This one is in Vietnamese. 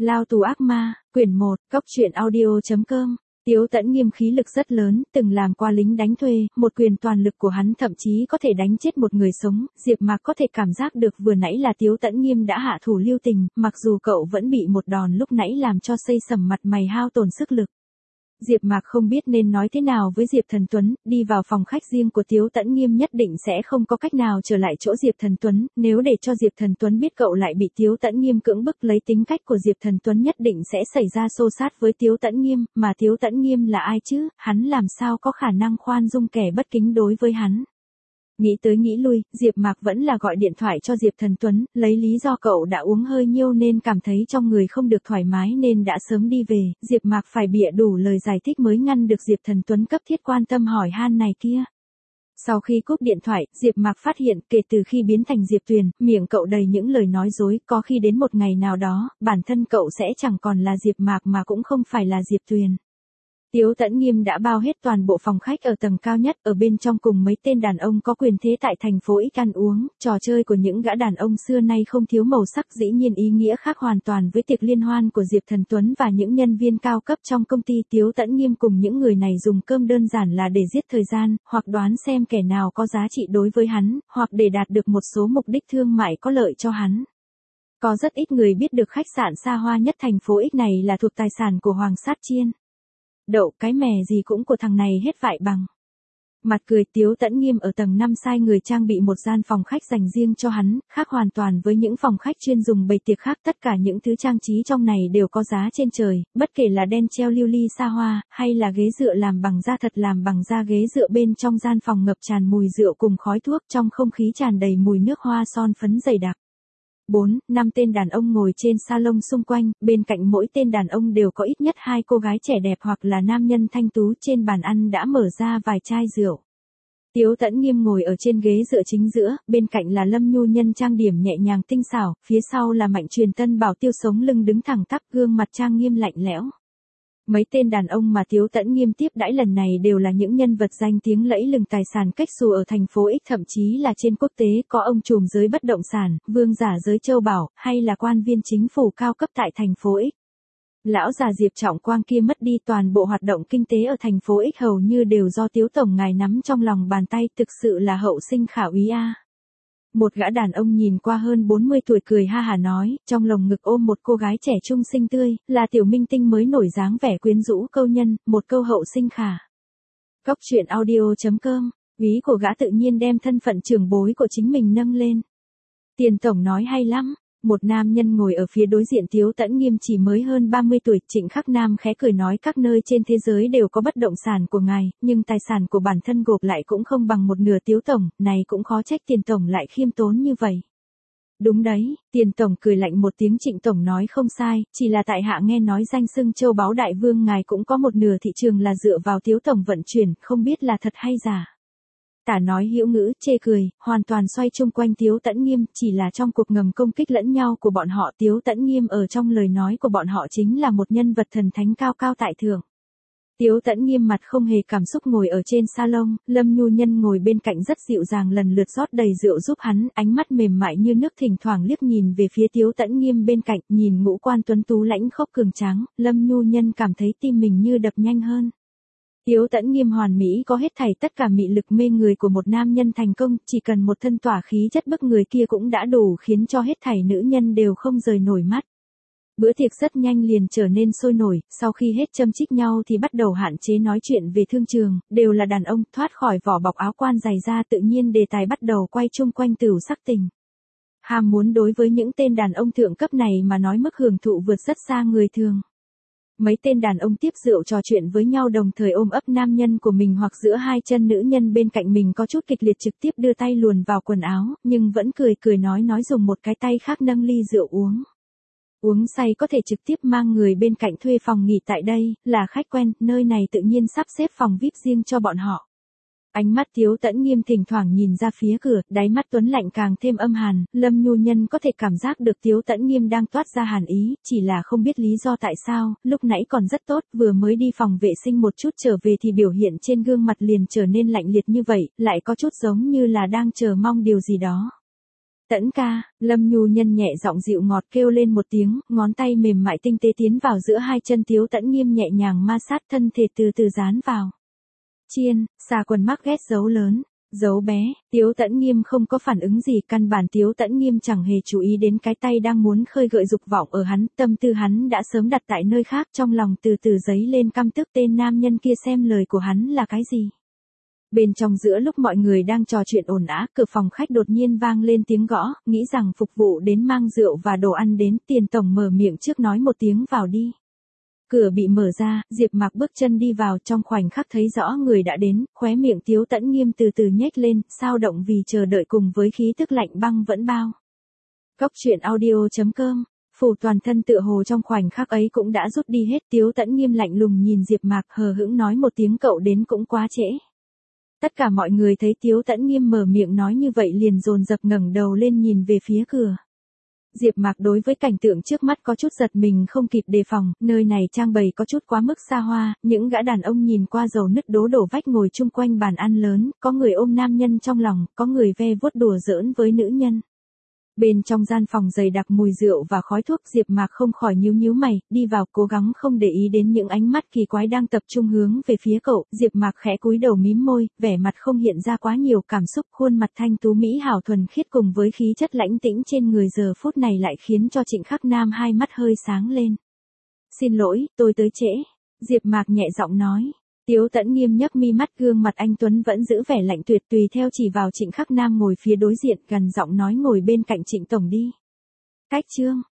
Lao tù ác ma, quyển 1, cốc truyện audio.com. Tiếu Tẫn Nghiêm khí lực rất lớn, từng làm qua lính đánh thuê, một quyền toàn lực của hắn thậm chí có thể đánh chết một người sống. Diệp Mạc có thể cảm giác được vừa nãy là Tiếu Tẫn Nghiêm đã hạ thủ lưu tình, mặc dù cậu vẫn bị một đòn lúc nãy làm cho xây sầm mặt mày hao tổn sức lực. Diệp Mạc không biết nên nói thế nào với Diệp Thần Tuấn, đi vào phòng khách riêng của Tiếu Tẫn Nghiêm nhất định sẽ không có cách nào trở lại chỗ Diệp Thần Tuấn, nếu để cho Diệp Thần Tuấn biết cậu lại bị Tiếu Tẫn Nghiêm cưỡng bức lấy tính cách của Diệp Thần Tuấn nhất định sẽ xảy ra xô xát với Tiếu Tẫn Nghiêm, mà Tiếu Tẫn Nghiêm là ai chứ, hắn làm sao có khả năng khoan dung kẻ bất kính đối với hắn. Nghĩ tới nghĩ lui, Diệp Mạc vẫn là gọi điện thoại cho Diệp Thần Tuấn, lấy lý do cậu đã uống hơi nhiều nên cảm thấy trong người không được thoải mái nên đã sớm đi về, Diệp Mạc phải bịa đủ lời giải thích mới ngăn được Diệp Thần Tuấn cấp thiết quan tâm hỏi han này kia. Sau khi cúp điện thoại, Diệp Mạc phát hiện kể từ khi biến thành Diệp Tuyền, miệng cậu đầy những lời nói dối, có khi đến một ngày nào đó, bản thân cậu sẽ chẳng còn là Diệp Mạc mà cũng không phải là Diệp Tuyền. Tiếu Tẫn Nghiêm đã bao hết toàn bộ phòng khách ở tầng cao nhất, ở bên trong cùng mấy tên đàn ông có quyền thế tại thành phố X ăn uống, trò chơi của những gã đàn ông xưa nay không thiếu màu sắc dĩ nhiên ý nghĩa khác hoàn toàn với tiệc liên hoan của Diệp Thần Tuấn và những nhân viên cao cấp trong công ty. Tiếu Tẫn Nghiêm cùng những người này dùng cơm đơn giản là để giết thời gian, hoặc đoán xem kẻ nào có giá trị đối với hắn, hoặc để đạt được một số mục đích thương mại có lợi cho hắn. Có rất ít người biết được khách sạn xa hoa nhất thành phố X này là thuộc tài sản của Hoàng Sát Chiên. Đậu cái mè gì cũng của thằng này hết vại bằng. Mặt cười Tiếu Tẫn Nghiêm ở tầng 5 sai người trang bị một gian phòng khách dành riêng cho hắn, khác hoàn toàn với những phòng khách chuyên dùng bày tiệc khác. Tất cả những thứ trang trí trong này đều có giá trên trời, bất kể là đen treo lưu ly xa hoa, hay là ghế dựa làm bằng da thật làm bằng da. Ghế dựa bên trong gian phòng ngập tràn mùi rượu cùng khói thuốc, trong không khí tràn đầy mùi nước hoa son phấn dày đặc. 4-5 tên đàn ông ngồi trên salon xung quanh, bên cạnh mỗi tên đàn ông đều có ít nhất 2 cô gái trẻ đẹp hoặc là nam nhân thanh tú. Trên bàn ăn đã mở ra vài chai rượu. Tiếu Tẫn Nghiêm ngồi ở trên ghế dựa chính giữa, bên cạnh là Lâm Nhu Nhân trang điểm nhẹ nhàng tinh xảo, phía sau là Mạnh Truyền Tân Bảo Tiêu sống lưng đứng thẳng tắp, gương mặt trang nghiêm lạnh lẽo. Mấy tên đàn ông mà Tiếu Tẫn Nghiêm tiếp đãi lần này đều là những nhân vật danh tiếng lẫy lừng tài sản cách xù ở thành phố X, thậm chí là trên quốc tế, có ông trùm giới bất động sản, vương giả giới châu bảo, hay là quan viên chính phủ cao cấp tại thành phố X. Lão già Diệp Trọng Quang kia mất đi, toàn bộ hoạt động kinh tế ở thành phố X hầu như đều do Tiếu tổng ngài nắm trong lòng bàn tay, thực sự là hậu sinh khả úy a. Một gã đàn ông nhìn qua hơn 40 tuổi cười ha hả nói, trong lồng ngực ôm một cô gái trẻ trung xinh tươi, là tiểu minh tinh mới nổi dáng vẻ quyến rũ câu nhân, một câu hậu sinh khả. Cốc truyện audio.com, ý của gã tự nhiên đem thân phận trưởng bối của chính mình nâng lên. Tiền tổng nói hay lắm. Một nam nhân ngồi ở phía đối diện Tiếu Tẫn Nghiêm chỉ mới hơn 30 tuổi, Trịnh Khắc Nam khẽ cười nói, các nơi trên thế giới đều có bất động sản của ngài, nhưng tài sản của bản thân gộp lại cũng không bằng một nửa. Tiếu tổng, này cũng khó trách Tiền tổng lại khiêm tốn như vậy. Đúng đấy, Tiền tổng cười lạnh một tiếng. Trịnh tổng nói không sai, chỉ là tại hạ nghe nói danh xưng châu báu đại vương ngài cũng có một nửa thị trường là dựa vào Tiếu tổng vận chuyển, không biết là thật hay giả. Tả nói hữu ngữ, chê cười, hoàn toàn xoay chung quanh Tiếu Tẫn Nghiêm, chỉ là trong cuộc ngầm công kích lẫn nhau của bọn họ, Tiếu Tẫn Nghiêm ở trong lời nói của bọn họ chính là một nhân vật thần thánh cao cao tại thượng. Tiếu Tẫn Nghiêm mặt không hề cảm xúc ngồi ở trên salon, Lâm Nhu Nhân ngồi bên cạnh rất dịu dàng lần lượt rót đầy rượu giúp hắn, ánh mắt mềm mại như nước thỉnh thoảng liếc nhìn về phía Tiếu Tẫn Nghiêm bên cạnh, nhìn ngũ quan tuấn tú lãnh khốc cường tráng, Lâm Nhu Nhân cảm thấy tim mình như đập nhanh hơn. Tiếu Tẫn Nghiêm hoàn mỹ có hết thảy tất cả mị lực mê người của một nam nhân thành công, chỉ cần một thân tỏa khí chất bức người kia cũng đã đủ khiến cho hết thảy nữ nhân đều không rời nổi mắt. Bữa tiệc rất nhanh liền trở nên sôi nổi, sau khi hết châm chích nhau thì bắt đầu hạn chế nói chuyện về thương trường, đều là đàn ông, thoát khỏi vỏ bọc áo quan dày ra, tự nhiên đề tài bắt đầu quay chung quanh tửu sắc tình. Ham muốn đối với những tên đàn ông thượng cấp này mà nói mức hưởng thụ vượt rất xa người thường. Mấy tên đàn ông tiếp rượu trò chuyện với nhau, đồng thời ôm ấp nam nhân của mình hoặc giữa hai chân nữ nhân bên cạnh mình có chút kịch liệt, trực tiếp đưa tay luồn vào quần áo, nhưng vẫn cười cười nói dùng một cái tay khác nâng ly rượu uống. Uống say có thể trực tiếp mang người bên cạnh thuê phòng nghỉ tại đây, là khách quen, nơi này tự nhiên sắp xếp phòng VIP riêng cho bọn họ. Ánh mắt Tiếu Tẫn Nghiêm thỉnh thoảng nhìn ra phía cửa, đáy mắt tuấn lạnh càng thêm âm hàn, Lâm Nhu Nhân có thể cảm giác được Tiếu Tẫn Nghiêm đang toát ra hàn ý, chỉ là không biết lý do tại sao, lúc nãy còn rất tốt, vừa mới đi phòng vệ sinh một chút trở về thì biểu hiện trên gương mặt liền trở nên lạnh liệt như vậy, lại có chút giống như là đang chờ mong điều gì đó. Tẫn ca, Lâm Nhu Nhân nhẹ giọng dịu ngọt kêu lên một tiếng, ngón tay mềm mại tinh tế tiến vào giữa hai chân Tiếu Tẫn Nghiêm nhẹ nhàng ma sát thân thể từ từ dán vào. Chiên, xà quần mắc ghét dấu lớn, dấu bé, Tiếu Tẫn Nghiêm không có phản ứng gì, căn bản Tiếu Tẫn Nghiêm chẳng hề chú ý đến cái tay đang muốn khơi gợi dục vọng ở hắn, tâm tư hắn đã sớm đặt tại nơi khác, trong lòng từ từ dấy lên căm tức tên nam nhân kia xem lời của hắn là cái gì. Bên trong giữa lúc mọi người đang trò chuyện ồn ào, cửa phòng khách đột nhiên vang lên tiếng gõ, nghĩ rằng phục vụ đến mang rượu và đồ ăn đến, Tiền tổng mở miệng trước nói một tiếng vào đi. Cửa bị mở ra, Diệp Mạc bước chân đi vào, trong khoảnh khắc thấy rõ người đã đến, khóe miệng Tiếu Tẫn Nghiêm từ từ nhếch lên, sao động vì chờ đợi cùng với khí tức lạnh băng vẫn bao. Cốc truyện audio.com, phủ toàn thân tựa hồ trong khoảnh khắc ấy cũng đã rút đi hết, Tiếu Tẫn Nghiêm lạnh lùng nhìn Diệp Mạc hờ hững nói một tiếng cậu đến cũng quá trễ. Tất cả mọi người thấy Tiếu Tẫn Nghiêm mở miệng nói như vậy liền dồn dập ngẩng đầu lên nhìn về phía cửa. Diệp Mạc đối với cảnh tượng trước mắt có chút giật mình không kịp đề phòng, nơi này trang bày có chút quá mức xa hoa, những gã đàn ông nhìn qua dầu nứt đổ vách ngồi chung quanh bàn ăn lớn, có người ôm nam nhân trong lòng, có người ve vuốt đùa giỡn với nữ nhân. Bên trong gian phòng dày đặc mùi rượu và khói thuốc, Diệp Mạc không khỏi nhíu mày, đi vào cố gắng không để ý đến những ánh mắt kỳ quái đang tập trung hướng về phía cậu, Diệp Mạc khẽ cúi đầu mím môi, vẻ mặt không hiện ra quá nhiều cảm xúc, khuôn mặt thanh tú mỹ hảo thuần khiết cùng với khí chất lãnh tĩnh trên người giờ phút này lại khiến cho Trịnh Khắc Nam hai mắt hơi sáng lên. "Xin lỗi, tôi tới trễ." Diệp Mạc nhẹ giọng nói. Tiếu Tẫn Nghiêm nhấc mi mắt, gương mặt anh tuấn vẫn giữ vẻ lạnh tuyệt, tùy theo chỉ vào Trịnh Khắc Nam ngồi phía đối diện, gần giọng nói ngồi bên cạnh Trịnh tổng đi. Cách chương